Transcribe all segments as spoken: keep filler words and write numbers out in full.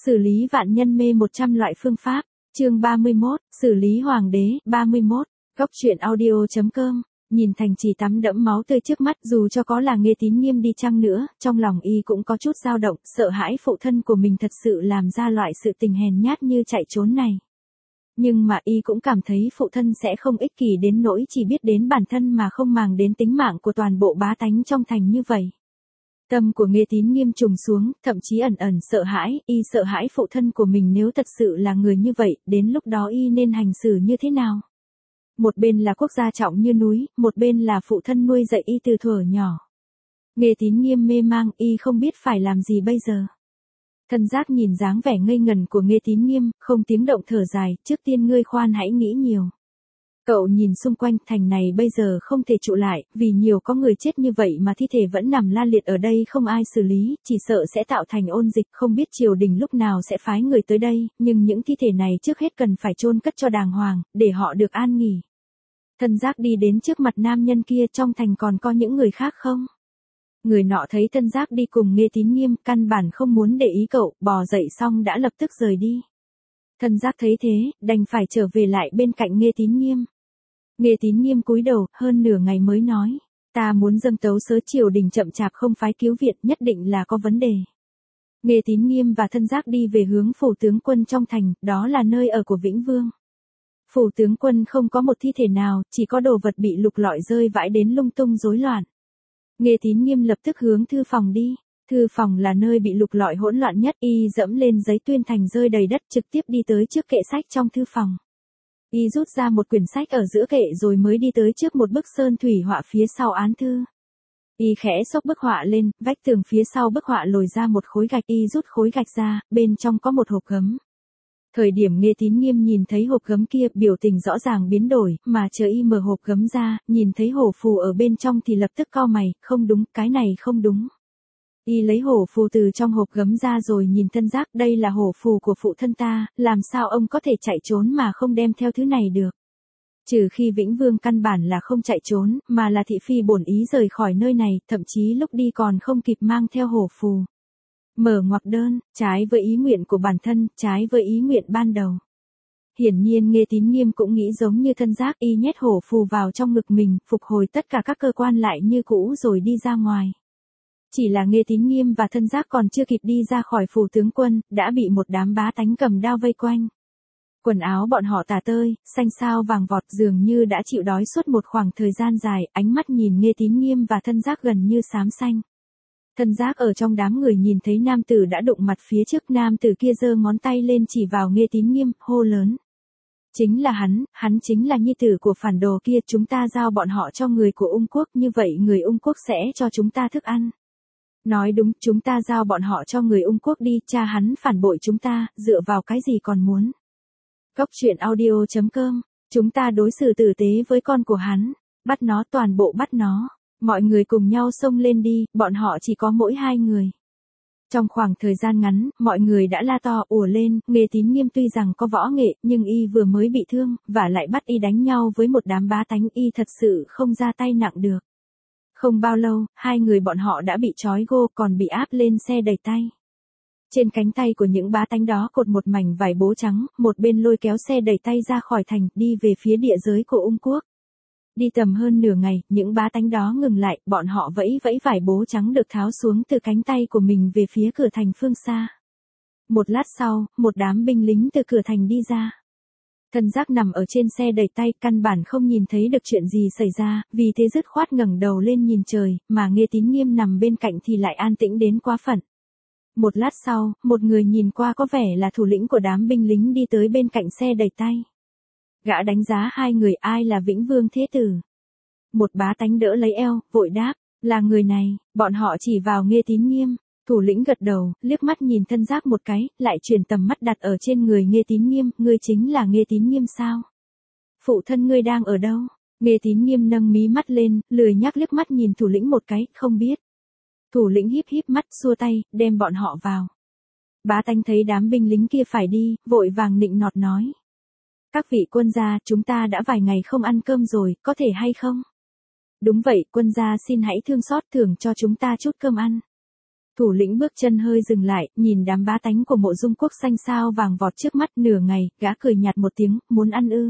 Xử lý vạn nhân mê một trăm loại phương pháp, chương ba mươi mốt, xử lý hoàng đế, ba mươi mốt, góc truyện audio.com, nhìn Thành Trì tắm đẫm máu tươi trước mắt, dù cho có là Nghê Tín Nghiêm đi chăng nữa, trong lòng y cũng có chút dao động, sợ hãi phụ thân của mình thật sự làm ra loại sự tình hèn nhát như chạy trốn này. Nhưng mà y cũng cảm thấy phụ thân sẽ không ích kỷ đến nỗi chỉ biết đến bản thân mà không màng đến tính mạng của toàn bộ bá tánh trong thành như vậy. Tâm của Nghê Tín Nghiêm trùng xuống, thậm chí ẩn ẩn sợ hãi, y sợ hãi phụ thân của mình nếu thật sự là người như vậy, đến lúc đó y nên hành xử như thế nào? Một bên là quốc gia trọng như núi, một bên là phụ thân nuôi dạy y từ thuở nhỏ. Nghê Tín Nghiêm mê mang, y không biết phải làm gì bây giờ. Thân giác nhìn dáng vẻ ngây ngần của Nghê Tín Nghiêm, không tiếng động thở dài, trước tiên ngươi khoan hãy nghĩ nhiều. Cậu nhìn xung quanh, thành này bây giờ không thể trụ lại, vì nhiều có người chết như vậy mà thi thể vẫn nằm la liệt ở đây không ai xử lý, chỉ sợ sẽ tạo thành ôn dịch, không biết triều đình lúc nào sẽ phái người tới đây, nhưng những thi thể này trước hết cần phải chôn cất cho đàng hoàng, để họ được an nghỉ. Thân giác đi đến trước mặt nam nhân kia, trong thành còn có những người khác không? Người nọ thấy thân giác đi cùng Nghê Tín Nghiêm, căn bản không muốn để ý cậu, bò dậy xong đã lập tức rời đi. Thân giác thấy thế, đành phải trở về lại bên cạnh Nghê Tín Nghiêm. Nghê Tín Nghiêm cúi đầu, hơn nửa ngày mới nói, ta muốn dâng tấu sớ triều đình chậm chạp không phái cứu viện, nhất định là có vấn đề. Nghê Tín Nghiêm và thân giác đi về hướng phủ tướng quân trong thành, đó là nơi ở của Vĩnh Vương. Phủ tướng quân không có một thi thể nào, chỉ có đồ vật bị lục lọi rơi vãi đến lung tung rối loạn. Nghê Tín Nghiêm lập tức hướng thư phòng đi. Thư phòng là nơi bị lục lọi hỗn loạn nhất, y dẫm lên giấy tuyên thành rơi đầy đất, trực tiếp đi tới trước kệ sách trong thư phòng. Y rút ra một quyển sách ở giữa kệ rồi mới đi tới trước một bức sơn thủy họa phía sau án thư. Y khẽ xốc bức họa lên, vách tường phía sau bức họa lồi ra một khối gạch, y rút khối gạch ra, bên trong có một hộp gấm. Thời điểm Nghê Tín Nghiêm nhìn thấy hộp gấm kia, biểu tình rõ ràng biến đổi, mà chờ y mở hộp gấm ra, nhìn thấy hổ phù ở bên trong thì lập tức cau mày, không đúng, cái này không đúng. Y lấy hổ phù từ trong hộp gấm ra rồi nhìn thân giác, đây là hổ phù của phụ thân ta, làm sao ông có thể chạy trốn mà không đem theo thứ này được. Trừ khi Vĩnh Vương căn bản là không chạy trốn, mà là thị phi bổn ý rời khỏi nơi này, thậm chí lúc đi còn không kịp mang theo hổ phù. Mở ngoặc đơn, trái với ý nguyện của bản thân, trái với ý nguyện ban đầu. Hiển nhiên Nghê Tín Nghiêm cũng nghĩ giống như thân giác, y nhét hổ phù vào trong ngực mình, phục hồi tất cả các cơ quan lại như cũ rồi đi ra ngoài. Chỉ là Nghê Tín Nghiêm và thân giác còn chưa kịp đi ra khỏi phủ tướng quân, đã bị một đám bá tánh cầm đao vây quanh. Quần áo bọn họ tả tơi, xanh xao vàng vọt, dường như đã chịu đói suốt một khoảng thời gian dài, ánh mắt nhìn Nghê Tín Nghiêm và thân giác gần như xám xanh. Thân giác ở trong đám người nhìn thấy nam tử đã đụng mặt phía trước, nam tử kia giơ ngón tay lên chỉ vào Nghê Tín Nghiêm, hô lớn. Chính là hắn, hắn chính là nhi tử của phản đồ kia, chúng ta giao bọn họ cho người của Ung quốc, như vậy người Ung quốc sẽ cho chúng ta thức ăn. Nói đúng, chúng ta giao bọn họ cho người Ung quốc đi, cha hắn phản bội chúng ta, dựa vào cái gì còn muốn. Góc truyện audio.com, chúng ta đối xử tử tế với con của hắn, bắt nó, toàn bộ bắt nó. Mọi người cùng nhau xông lên đi, bọn họ chỉ có mỗi hai người. Trong khoảng thời gian ngắn, mọi người đã la to ùa lên, Nghê Tín Nghiêm tuy rằng có võ nghệ, nhưng y vừa mới bị thương, và lại bắt y đánh nhau với một đám bá tánh, y thật sự không ra tay nặng được. Không bao lâu, hai người bọn họ đã bị trói gô, còn bị áp lên xe đẩy tay. Trên cánh tay của những bá tánh đó cột một mảnh vải bố trắng, một bên lôi kéo xe đẩy tay ra khỏi thành, đi về phía địa giới của Ung quốc. Đi tầm hơn nửa ngày, những bá tánh đó ngừng lại, bọn họ vẫy vẫy vải bố trắng được tháo xuống từ cánh tay của mình về phía cửa thành phương xa. Một lát sau, một đám binh lính từ cửa thành đi ra. Thân giác nằm ở trên xe đẩy tay, căn bản không nhìn thấy được chuyện gì xảy ra, vì thế dứt khoát ngẩng đầu lên nhìn trời, mà Nghê Tín Nghiêm nằm bên cạnh thì lại an tĩnh đến quá phận. Một lát sau, một người nhìn qua có vẻ là thủ lĩnh của đám binh lính đi tới bên cạnh xe đẩy tay. Gã đánh giá hai người, ai là Vĩnh Vương thế tử. Một bá tánh đỡ lấy eo, vội đáp, là người này. Bọn họ chỉ vào Nghê Tín Nghiêm. Thủ lĩnh gật đầu, liếc mắt nhìn thân giác một cái, lại chuyển tầm mắt đặt ở trên người Nghê Tín Nghiêm, ngươi chính là Nghê Tín Nghiêm sao? Phụ thân ngươi đang ở đâu? Nghê Tín Nghiêm nâng mí mắt lên, lười nhắc liếc mắt nhìn thủ lĩnh một cái, không biết. Thủ lĩnh híp híp mắt, xua tay, đem bọn họ vào. Bá tánh thấy đám binh lính kia phải đi, vội vàng nịnh nọt nói. Các vị quân gia, chúng ta đã vài ngày không ăn cơm rồi, có thể hay không? Đúng vậy, quân gia xin hãy thương xót thưởng cho chúng ta chút cơm ăn. Thủ lĩnh bước chân hơi dừng lại, nhìn đám bá tánh của Mộ Dung Quốc xanh sao vàng vọt trước mắt nửa ngày, gã cười nhạt một tiếng, muốn ăn ư.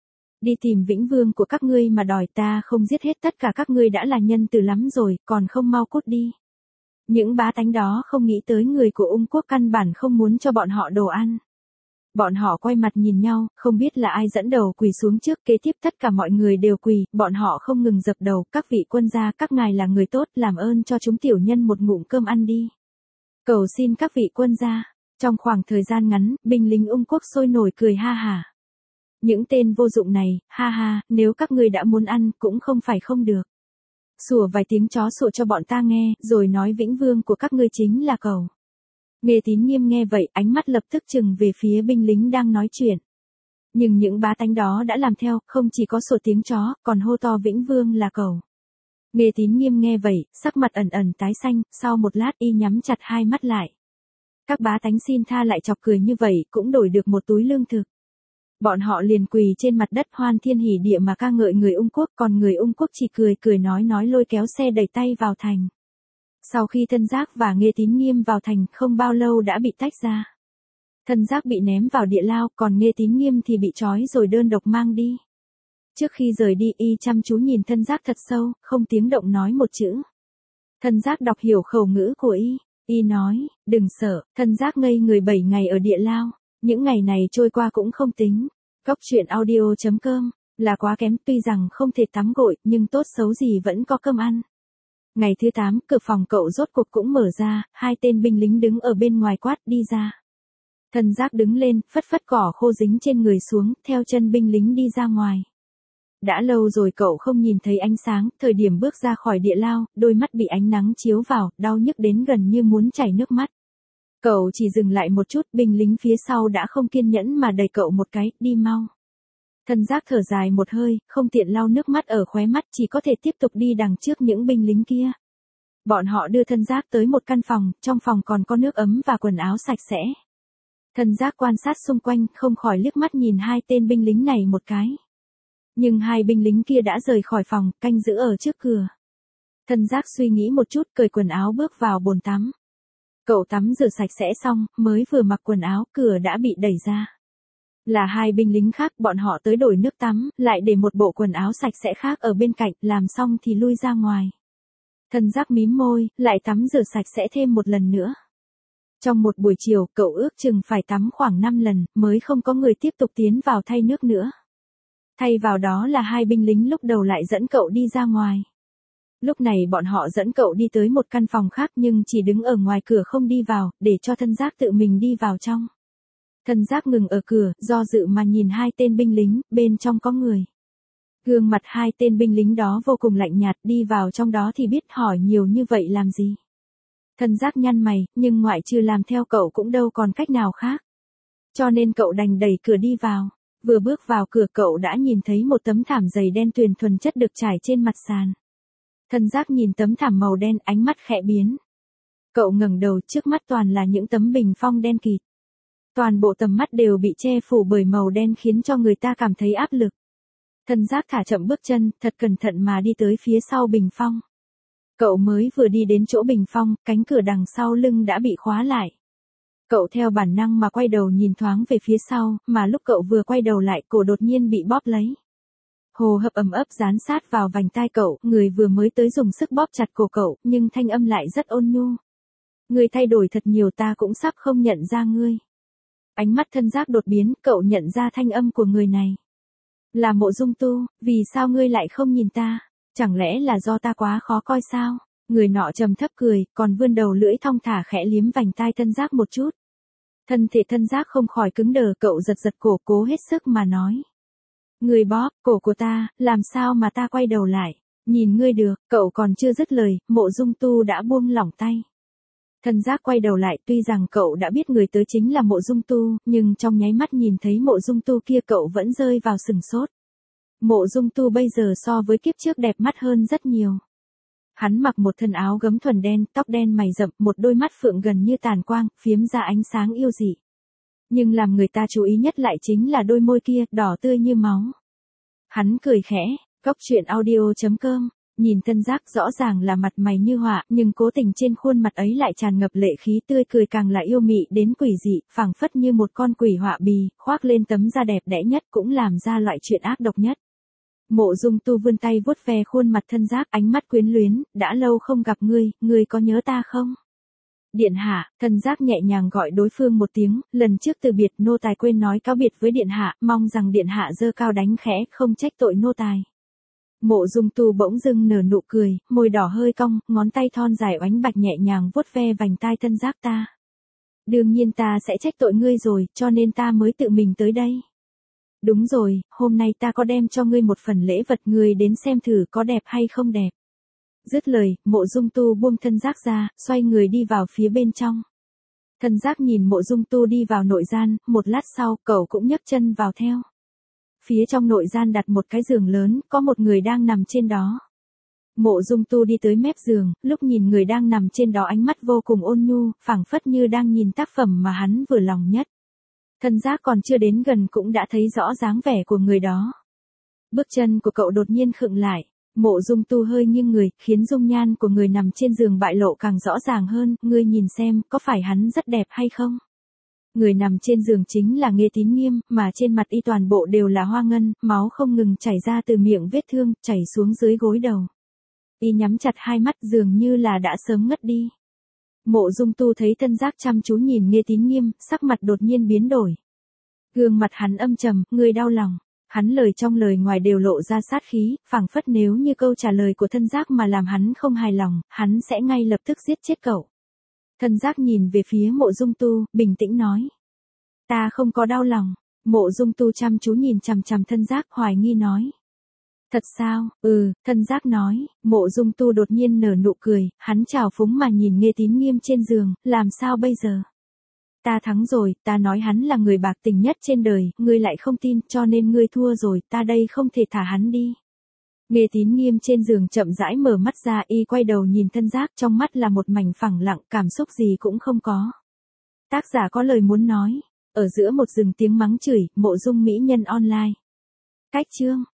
Đi tìm Vĩnh Vương của các ngươi mà đòi, ta không giết hết tất cả các ngươi đã là nhân từ lắm rồi, còn không mau cút đi. Những bá tánh đó không nghĩ tới người của Ung Quốc căn bản không muốn cho bọn họ đồ ăn. Bọn họ quay mặt nhìn nhau, không biết là ai dẫn đầu quỳ xuống trước, kế tiếp tất cả mọi người đều quỳ, bọn họ không ngừng dập đầu, các vị quân gia, các ngài là người tốt, làm ơn cho chúng tiểu nhân một ngụm cơm ăn đi. Cầu xin các vị quân gia. Trong khoảng thời gian ngắn, binh lính Ung Quốc sôi nổi cười ha hả. Những tên vô dụng này, ha ha, nếu các ngươi đã muốn ăn, cũng không phải không được. Sủa vài tiếng chó sủa cho bọn ta nghe, rồi nói Vĩnh Vương của các ngươi chính là cẩu. Nghê Tín Nghiêm nghe vậy, ánh mắt lập tức trừng về phía binh lính đang nói chuyện. Nhưng những bá tánh đó đã làm theo, không chỉ có sủa tiếng chó, còn hô to Vĩnh Vương là cẩu. Nghê Tín Nghiêm nghe vậy, sắc mặt ẩn ẩn tái xanh, sau một lát y nhắm chặt hai mắt lại. Các bá tánh xin tha lại chọc cười như vậy, cũng đổi được một túi lương thực. Bọn họ liền quỳ trên mặt đất hoan thiên hỉ địa mà ca ngợi người Ung Quốc, còn người Ung Quốc chỉ cười cười nói nói lôi kéo xe đẩy tay vào thành. Sau khi Thân Giác và Nghê Tín Nghiêm vào thành, không bao lâu đã bị tách ra. Thân Giác bị ném vào địa lao, còn Nghê Tín Nghiêm thì bị trói rồi đơn độc mang đi. Trước khi rời đi, y chăm chú nhìn Thân Giác thật sâu, không tiếng động nói một chữ. Thân Giác đọc hiểu khẩu ngữ của y, y nói, đừng sợ. Thân Giác ngây người bảy ngày ở địa lao. Những ngày này trôi qua cũng không tính. Cốc truyện audio chấm com là quá kém, tuy rằng không thể tắm gội, nhưng tốt xấu gì vẫn có cơm ăn. Ngày thứ tám, cửa phòng cậu rốt cuộc cũng mở ra, hai tên binh lính đứng ở bên ngoài quát đi ra. Thân Giác đứng lên, phất phất cỏ khô dính trên người xuống, theo chân binh lính đi ra ngoài. Đã lâu rồi cậu không nhìn thấy ánh sáng, thời điểm bước ra khỏi địa lao, đôi mắt bị ánh nắng chiếu vào, đau nhức đến gần như muốn chảy nước mắt. Cậu chỉ dừng lại một chút, binh lính phía sau đã không kiên nhẫn mà đẩy cậu một cái, đi mau. Thân Giác thở dài một hơi, không tiện lau nước mắt ở khóe mắt, chỉ có thể tiếp tục đi đằng trước những binh lính kia. Bọn họ đưa Thân Giác tới một căn phòng, trong phòng còn có nước ấm và quần áo sạch sẽ. Thân Giác quan sát xung quanh, không khỏi liếc mắt nhìn hai tên binh lính này một cái. Nhưng hai binh lính kia đã rời khỏi phòng, canh giữ ở trước cửa. Thân Giác suy nghĩ một chút, cởi quần áo bước vào bồn tắm. Cậu tắm rửa sạch sẽ xong, mới vừa mặc quần áo, cửa đã bị đẩy ra. Là hai binh lính khác, bọn họ tới đổi nước tắm, lại để một bộ quần áo sạch sẽ khác ở bên cạnh, làm xong thì lui ra ngoài. Thân Giác mím môi, lại tắm rửa sạch sẽ thêm một lần nữa. Trong một buổi chiều, cậu ước chừng phải tắm khoảng năm lần, mới không có người tiếp tục tiến vào thay nước nữa. Thay vào đó là hai binh lính lúc đầu lại dẫn cậu đi ra ngoài. Lúc này bọn họ dẫn cậu đi tới một căn phòng khác nhưng chỉ đứng ở ngoài cửa không đi vào, để cho Thân Giác tự mình đi vào trong. Thân Giác ngừng ở cửa, do dự mà nhìn hai tên binh lính, bên trong có người. Gương mặt hai tên binh lính đó vô cùng lạnh nhạt, đi vào trong đó thì biết hỏi nhiều như vậy làm gì. Thân Giác nhăn mày, nhưng ngoại trừ làm theo cậu cũng đâu còn cách nào khác. Cho nên cậu đành đẩy cửa đi vào. Vừa bước vào cửa cậu đã nhìn thấy một tấm thảm dày đen tuyền thuần chất được trải trên mặt sàn. Thân Giác nhìn tấm thảm màu đen, ánh mắt khẽ biến. Cậu ngẩng đầu, trước mắt toàn là những tấm bình phong đen kịt. Toàn bộ tầm mắt đều bị che phủ bởi màu đen khiến cho người ta cảm thấy áp lực. Thân Giác thả chậm bước chân, thật cẩn thận mà đi tới phía sau bình phong. Cậu mới vừa đi đến chỗ bình phong, cánh cửa đằng sau lưng đã bị khóa lại. Cậu theo bản năng mà quay đầu nhìn thoáng về phía sau, mà lúc cậu vừa quay đầu lại, cổ đột nhiên bị bóp lấy. Hồ hấp ẩm ấp dán sát vào vành tai cậu, người vừa mới tới dùng sức bóp chặt cổ cậu, nhưng thanh âm lại rất ôn nhu. Ngươi thay đổi thật nhiều, ta cũng sắp không nhận ra ngươi. Ánh mắt Thân Giác đột biến, cậu nhận ra thanh âm của người này. Là Mộ Dung Tu, vì sao ngươi lại không nhìn ta? Chẳng lẽ là do ta quá khó coi sao? Người nọ trầm thấp cười, còn vươn đầu lưỡi thong thả khẽ liếm vành tai Thân Giác một chút. Thân thể Thân Giác không khỏi cứng đờ, cậu giật giật cổ, cố hết sức mà nói. Ngươi bóp cổ của ta, làm sao mà ta quay đầu lại? Nhìn ngươi được, cậu còn chưa dứt lời, Mộ Dung Tu đã buông lỏng tay. Thân Giác quay đầu lại, tuy rằng cậu đã biết người tới chính là Mộ Dung Tu, nhưng trong nháy mắt nhìn thấy Mộ Dung Tu kia cậu vẫn rơi vào sừng sốt. Mộ Dung Tu bây giờ so với kiếp trước đẹp mắt hơn rất nhiều. Hắn mặc một thân áo gấm thuần đen, tóc đen mày rậm, một đôi mắt phượng gần như tàn quang, phiếm ra ánh sáng yêu dị. Nhưng làm người ta chú ý nhất lại chính là đôi môi kia, đỏ tươi như máu. Hắn cười khẽ, cốc truyện audio chấm com Nhìn Tân Giác rõ ràng là mặt mày như họa, nhưng cố tình trên khuôn mặt ấy lại tràn ngập lệ khí tươi cười càng là yêu mị đến quỷ dị, phảng phất như một con quỷ họa bì, khoác lên tấm da đẹp đẽ nhất cũng làm ra loại chuyện ác độc nhất. Mộ Dung Tu vươn tay vuốt ve khuôn mặt Tân Giác, ánh mắt quyến luyến, đã lâu không gặp ngươi, ngươi có nhớ ta không? Điện hạ, Tân Giác nhẹ nhàng gọi đối phương một tiếng, lần trước từ biệt nô tài quên nói cáo biệt với điện hạ, mong rằng điện hạ giơ cao đánh khẽ, không trách tội nô tài. Mộ Dung Tu bỗng dưng nở nụ cười, môi đỏ hơi cong, ngón tay thon dài oánh bạch nhẹ nhàng vuốt ve vành tai Tân Giác ta. Đương nhiên ta sẽ trách tội ngươi rồi, cho nên ta mới tự mình tới đây. Đúng rồi, hôm nay ta có đem cho ngươi một phần lễ vật, ngươi đến xem thử có đẹp hay không đẹp. Dứt lời, Mộ Dung Tu buông Tân Giác ra, xoay người đi vào phía bên trong. Tân Giác nhìn Mộ Dung Tu đi vào nội gian, một lát sau, cậu cũng nhấc chân vào theo. Phía trong nội gian đặt một cái giường lớn, có một người đang nằm trên đó. Mộ Dung Tu đi tới mép giường, lúc nhìn người đang nằm trên đó ánh mắt vô cùng ôn nhu, phảng phất như đang nhìn tác phẩm mà hắn vừa lòng nhất. Tân Giác còn chưa đến gần cũng đã thấy rõ dáng vẻ của người đó. Bước chân của cậu đột nhiên khựng lại. Mộ Dung Tu hơi nghiêng người, khiến dung nhan của người nằm trên giường bại lộ càng rõ ràng hơn, ngươi nhìn xem, có phải hắn rất đẹp hay không? Người nằm trên giường chính là Nghê Tín Nghiêm, mà trên mặt y toàn bộ đều là hoa ngân, máu không ngừng chảy ra từ miệng vết thương, chảy xuống dưới gối đầu. Y nhắm chặt hai mắt dường như là đã sớm ngất đi. Mộ Dung Tu thấy Tân Giác chăm chú nhìn Nghê Tín Nghiêm, sắc mặt đột nhiên biến đổi. Gương mặt hắn âm trầm, ngươi đau lòng. Hắn lời trong lời ngoài đều lộ ra sát khí, phảng phất nếu như câu trả lời của Tân Giác mà làm hắn không hài lòng, hắn sẽ ngay lập tức giết chết cậu. Tân Giác nhìn về phía Mộ Dung Tu, bình tĩnh nói. Ta không có đau lòng. Mộ Dung Tu chăm chú nhìn chằm chằm Tân Giác, hoài nghi nói. Thật sao? Ừ, Tân Giác nói. Mộ Dung Tu đột nhiên nở nụ cười, hắn trào phúng mà nhìn Nghê Tín Nghiêm trên giường, làm sao bây giờ? Ta thắng rồi, ta nói hắn là người bạc tình nhất trên đời, ngươi lại không tin, cho nên ngươi thua rồi, ta đây không thể thả hắn đi. Nghê Tín Nghiêm trên giường chậm rãi mở mắt ra, y quay đầu nhìn Tân Giác, trong mắt là một mảnh phẳng lặng, cảm xúc gì cũng không có. Tác giả có lời muốn nói, ở giữa một rừng tiếng mắng chửi, Mộ Dung mỹ nhân online. Cách chương